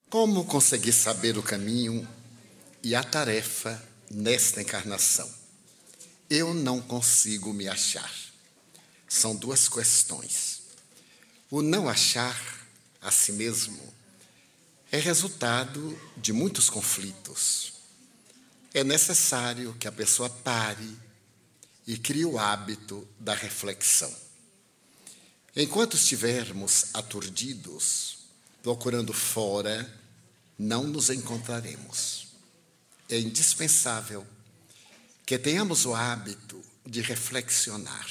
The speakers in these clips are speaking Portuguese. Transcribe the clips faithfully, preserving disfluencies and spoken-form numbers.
Como conseguir saber o caminho e a tarefa nesta encarnação? Eu não consigo me achar. São duas questões. O não achar a si mesmo é resultado de muitos conflitos. É necessário que a pessoa pare e crie o hábito da reflexão. Enquanto estivermos aturdidos, procurando fora, não nos encontraremos. É indispensável que tenhamos o hábito de reflexionar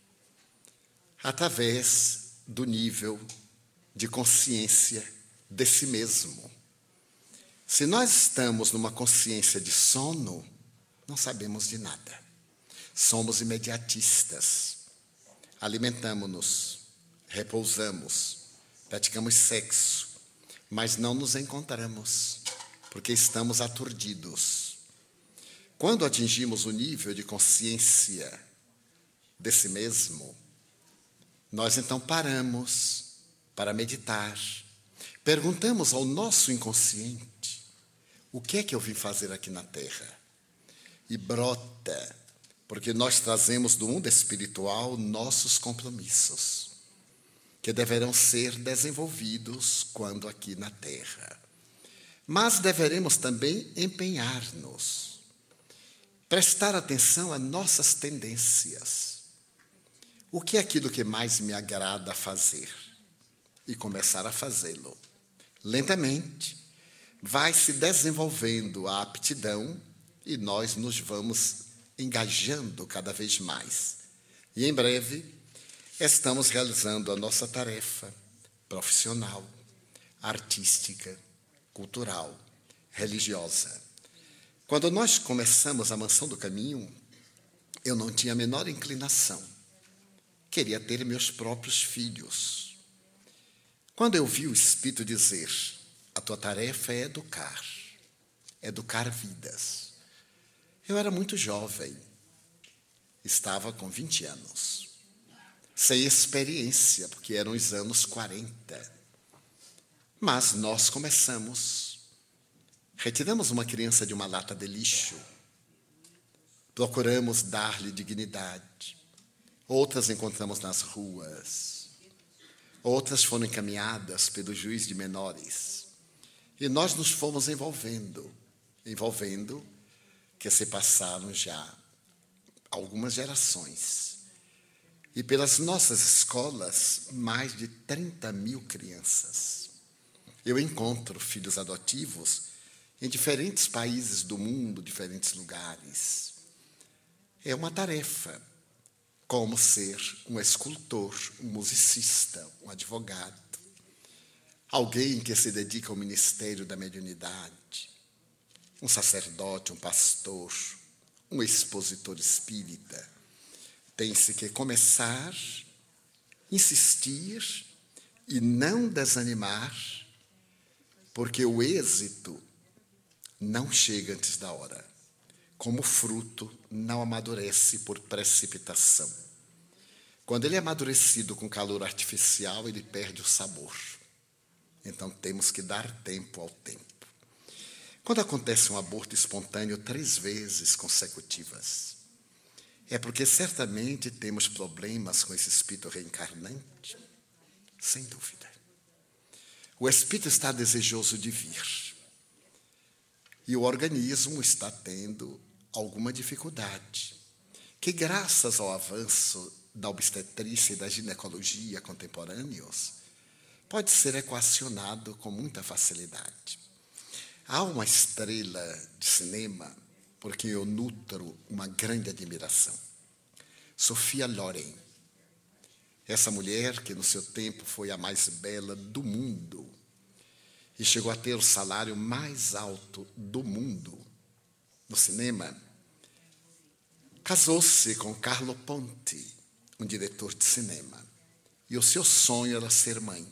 através do nível de consciência de si mesmo. Se nós estamos numa consciência de sono, não sabemos de nada. Somos imediatistas. Alimentamos-nos, repousamos, praticamos sexo, mas não nos encontramos, porque estamos aturdidos. Quando atingimos o nível de consciência de si mesmo, nós então paramos para meditar. Perguntamos ao nosso inconsciente: o que é que eu vim fazer aqui na Terra? E brota, porque nós trazemos do mundo espiritual nossos compromissos, que deverão ser desenvolvidos quando aqui na Terra. Mas deveremos também empenhar-nos, prestar atenção às nossas tendências. O que é aquilo que mais me agrada fazer? E começar a fazê-lo. Lentamente, vai se desenvolvendo a aptidão e nós nos vamos engajando cada vez mais. E em breve, estamos realizando a nossa tarefa profissional, artística, cultural, religiosa. Quando nós começamos a Mansão do Caminho, eu não tinha a menor inclinação. Queria ter meus próprios filhos. Quando eu vi o Espírito dizer: a tua tarefa é educar, educar vidas. Eu era muito jovem, estava com vinte anos. Sem experiência, porque eram os anos quarenta. Mas nós começamos. Retiramos uma criança de uma lata de lixo. Procuramos dar-lhe dignidade. Outras encontramos nas ruas. Outras foram encaminhadas pelo juiz de menores. E nós nos fomos envolvendo. Envolvendo que se passaram já algumas gerações. E pelas nossas escolas, mais de trinta mil crianças. Eu encontro filhos adotivos em diferentes países do mundo, diferentes lugares. É uma tarefa, como ser um escultor, um musicista, um advogado, alguém que se dedica ao ministério da mediunidade, um sacerdote, um pastor, um expositor espírita. Tem-se que começar, insistir e não desanimar, porque o êxito não chega antes da hora. Como fruto, não amadurece por precipitação. Quando ele é amadurecido com calor artificial, ele perde o sabor. Então temos que dar tempo ao tempo. Quando acontece um aborto espontâneo três vezes consecutivas, é porque certamente temos problemas com esse espírito reencarnante? Sem dúvida. O espírito está desejoso de vir. E o organismo está tendo alguma dificuldade, que graças ao avanço da obstetrícia e da ginecologia contemporâneos, pode ser equacionado com muita facilidade. Há uma estrela de cinema por quem eu nutro uma grande admiração. Sophia Loren. Essa mulher que no seu tempo foi a mais bela do mundo e chegou a ter o salário mais alto do mundo no cinema, casou-se com Carlo Ponti, um diretor de cinema. E o seu sonho era ser mãe.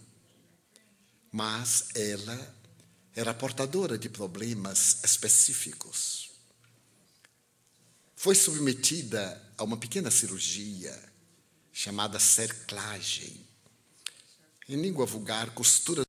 Mas ela era portadora de problemas específicos. Foi submetida a uma pequena cirurgia chamada cerclagem. Em língua vulgar, costura